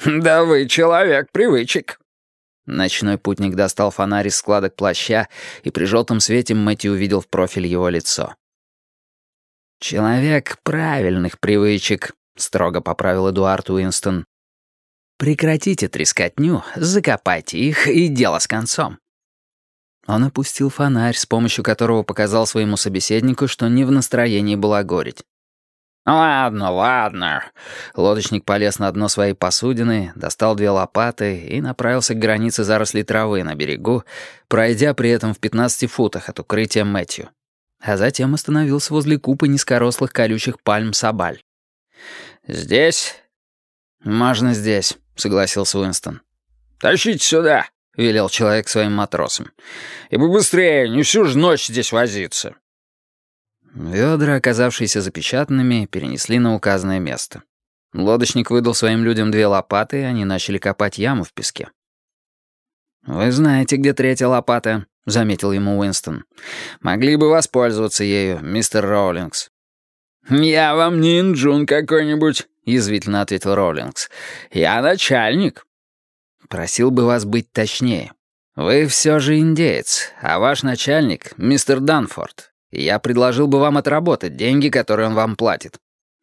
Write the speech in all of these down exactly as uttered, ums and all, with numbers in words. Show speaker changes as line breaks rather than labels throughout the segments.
«Да вы человек привычек».
Ночной путник достал фонарь из складок плаща, и при желтом свете Мэтью увидел в профиль его лицо. «Человек правильных привычек», — строго поправил Эдуард Уинстон. «Прекратите трескотню, закопайте их, и дело с концом». Он опустил фонарь, с помощью которого показал своему собеседнику, что не в настроении балагурить.
«Ладно, ладно».
Лодочник полез на дно своей посудины, достал две лопаты и направился к границе зарослей травы на берегу, пройдя при этом в пятнадцати футах от укрытия Мэтью. А затем остановился возле купы низкорослых колючих пальм сабаль.
«Здесь?»
«Можно здесь», — согласился Уинстон.
«Тащите сюда», — велел человек своим матросам. «И побыстрее, не всю же ночь здесь возиться».
Ведра, оказавшиеся запечатанными, перенесли на указанное место. Лодочник выдал своим людям две лопаты, и они начали копать яму в песке. «Вы знаете, где третья лопата», — заметил ему Уинстон. «Могли бы воспользоваться ею, мистер Роулингс».
«Я вам не инджун какой-нибудь», — язвительно ответил Роулингс. «Я начальник».
«Просил бы вас быть точнее. Вы все же индеец, а ваш начальник — мистер Данфорд. Я предложил бы вам отработать деньги, которые он вам платит».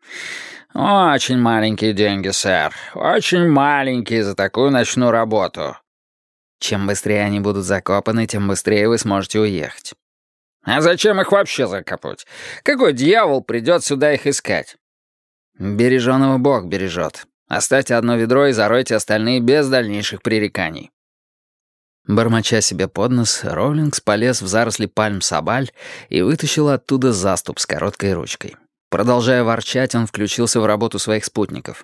«Очень маленькие деньги, сэр. Очень маленькие за такую ночную работу».
«Чем быстрее они будут закопаны, тем быстрее вы сможете уехать».
«А зачем их вообще закопать? Какой дьявол придет сюда их искать?»
«Береженого Бог бережет. Оставьте одно ведро и заройте остальные без дальнейших пререканий». Бормоча себе под нос, Роулингс полез в заросли пальм сабаль и вытащил оттуда заступ с короткой ручкой. Продолжая ворчать, он включился в работу своих спутников.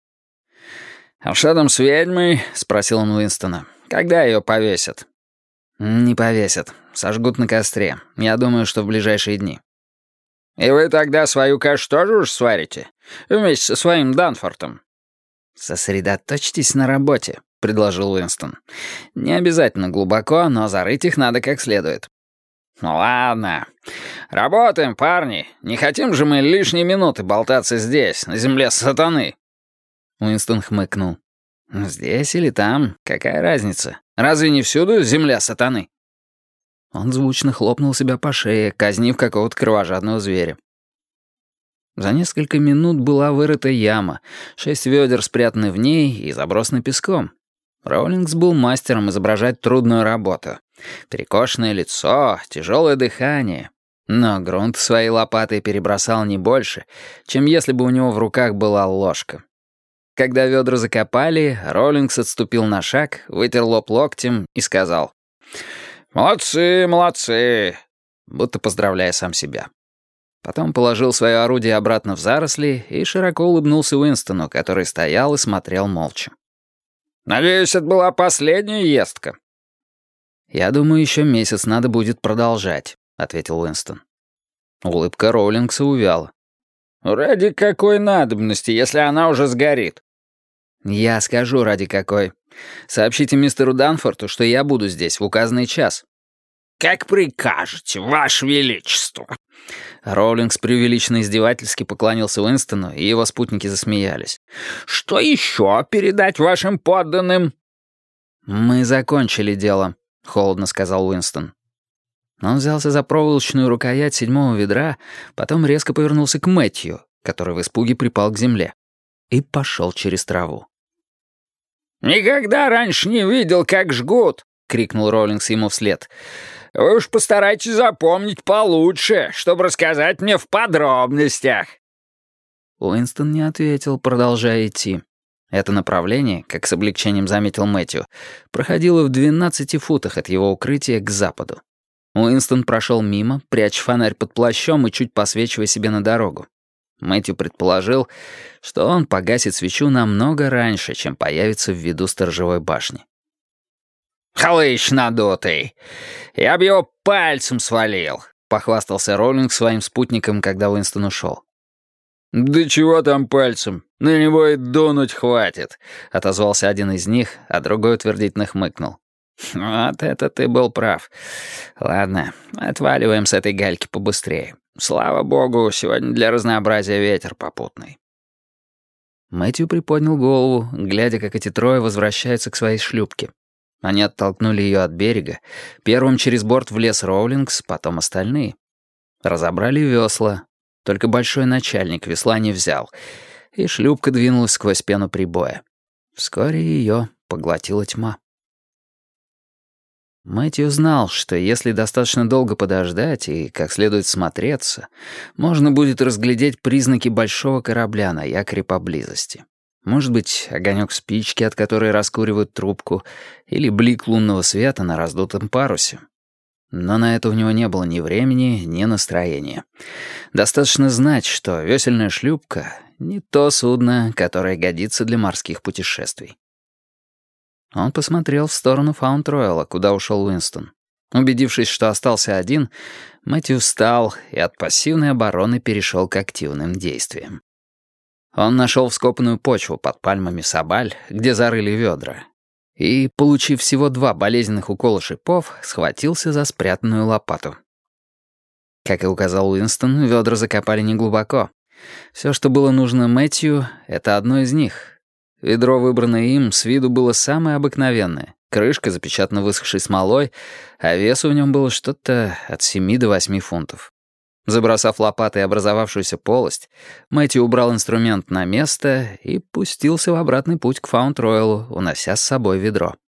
«А что там с ведьмой?» — спросил он Уинстона. «Когда ее повесят?»
«Не повесят. Сожгут на костре. Я думаю, что в ближайшие дни».
«И вы тогда свою кашу тоже уж сварите? Вместе со своим Данфортом?»
«Сосредоточьтесь на работе», — предложил Уинстон. «Не обязательно глубоко, но зарыть их надо как следует».
«Ну ладно. Работаем, парни. Не хотим же мы лишние минуты болтаться здесь, на земле сатаны».
Уинстон хмыкнул. «Здесь или там, какая разница? Разве не всюду земля сатаны?» Он звучно хлопнул себя по шее, казнив какого-то кровожадного зверя. За несколько минут была вырыта яма, шесть ведер спрятаны в ней и забросаны песком. Роулингс был мастером изображать трудную работу. Перекошенное лицо, тяжелое дыхание. Но грунт своей лопатой перебросал не больше, чем если бы у него в руках была ложка. Когда ведра закопали, Роулингс отступил на шаг, вытер лоб локтем и сказал: «Молодцы, молодцы», будто поздравляя сам себя. Потом положил свое орудие обратно в заросли и широко улыбнулся Уинстону, который стоял и смотрел молча.
«Надеюсь, это была последняя ездка».
«Я думаю, еще месяц надо будет продолжать», — ответил Уинстон. Улыбка Роулингса увяла.
«Ради какой надобности, если она уже сгорит?»
«Я скажу, ради какой. Сообщите мистеру Данфорту, что я буду здесь в указанный час».
«Как прикажете, Ваше Величество».
Роулингс преувеличенно издевательски поклонился Уинстону, и его спутники засмеялись.
«Что еще передать вашим подданным?»
«Мы закончили дело», — холодно сказал Уинстон. Он взялся за проволочную рукоять седьмого ведра, потом резко повернулся к Мэтью, который в испуге припал к земле, и пошел через траву.
«Никогда раньше не видел, как жгут!» — крикнул Роулингс ему вслед. «Вы уж постарайтесь запомнить получше, чтобы рассказать мне в подробностях».
Уинстон не ответил, продолжая идти. Это направление, как с облегчением заметил Мэтью, проходило в двенадцати футах от его укрытия к западу. Уинстон прошел мимо, пряча фонарь под плащом и чуть посвечивая себе на дорогу. Мэтью предположил, что он погасит свечу намного раньше, чем появится в виду сторожевой башни.
«Хлыщ надутый! Я б его пальцем свалил!» — похвастался Роулингс своим спутникам, когда Уинстон ушел.
«Да чего там пальцем? На него и дунуть хватит!» — отозвался один из них, а другой утвердительно хмыкнул. «Вот это ты был прав. Ладно, отваливаем с этой гальки побыстрее. Слава богу, сегодня для разнообразия ветер попутный». Мэтью приподнял голову, глядя, как эти трое возвращаются к своей шлюпке. Они оттолкнули ее от берега. Первым через борт влез Роулингс, потом остальные. Разобрали весла. Только большой начальник весла не взял. И шлюпка двинулась сквозь пену прибоя. Вскоре ее поглотила тьма. Мэтью знал, что если достаточно долго подождать и как следует смотреться, можно будет разглядеть признаки большого корабля на якоре поблизости. Может быть, огонек спички, от которой раскуривают трубку, или блик лунного света на раздутом парусе. Но на это у него не было ни времени, ни настроения. Достаточно знать, что весельная шлюпка — не то судно, которое годится для морских путешествий. Он посмотрел в сторону Фаунд-Ройла, куда ушел Уинстон. Убедившись, что остался один, Мэтью встал и от пассивной обороны перешел к активным действиям. Он нашел вскопанную почву под пальмами Сабаль, где зарыли ведра, и, получив всего два болезненных укола шипов, схватился за спрятанную лопату. Как и указал Уинстон, ведра закопали неглубоко. Все, что было нужно Мэтью, — это одно из них. Ведро, выбранное им, с виду было самое обыкновенное. Крышка запечатана высохшей смолой, а веса в нем было что-то от семи до восьми фунтов. Забросав лопатой образовавшуюся полость, Мэтью убрал инструмент на место и пустился в обратный путь к Фаунд-Ройлу, унося с собой ведро.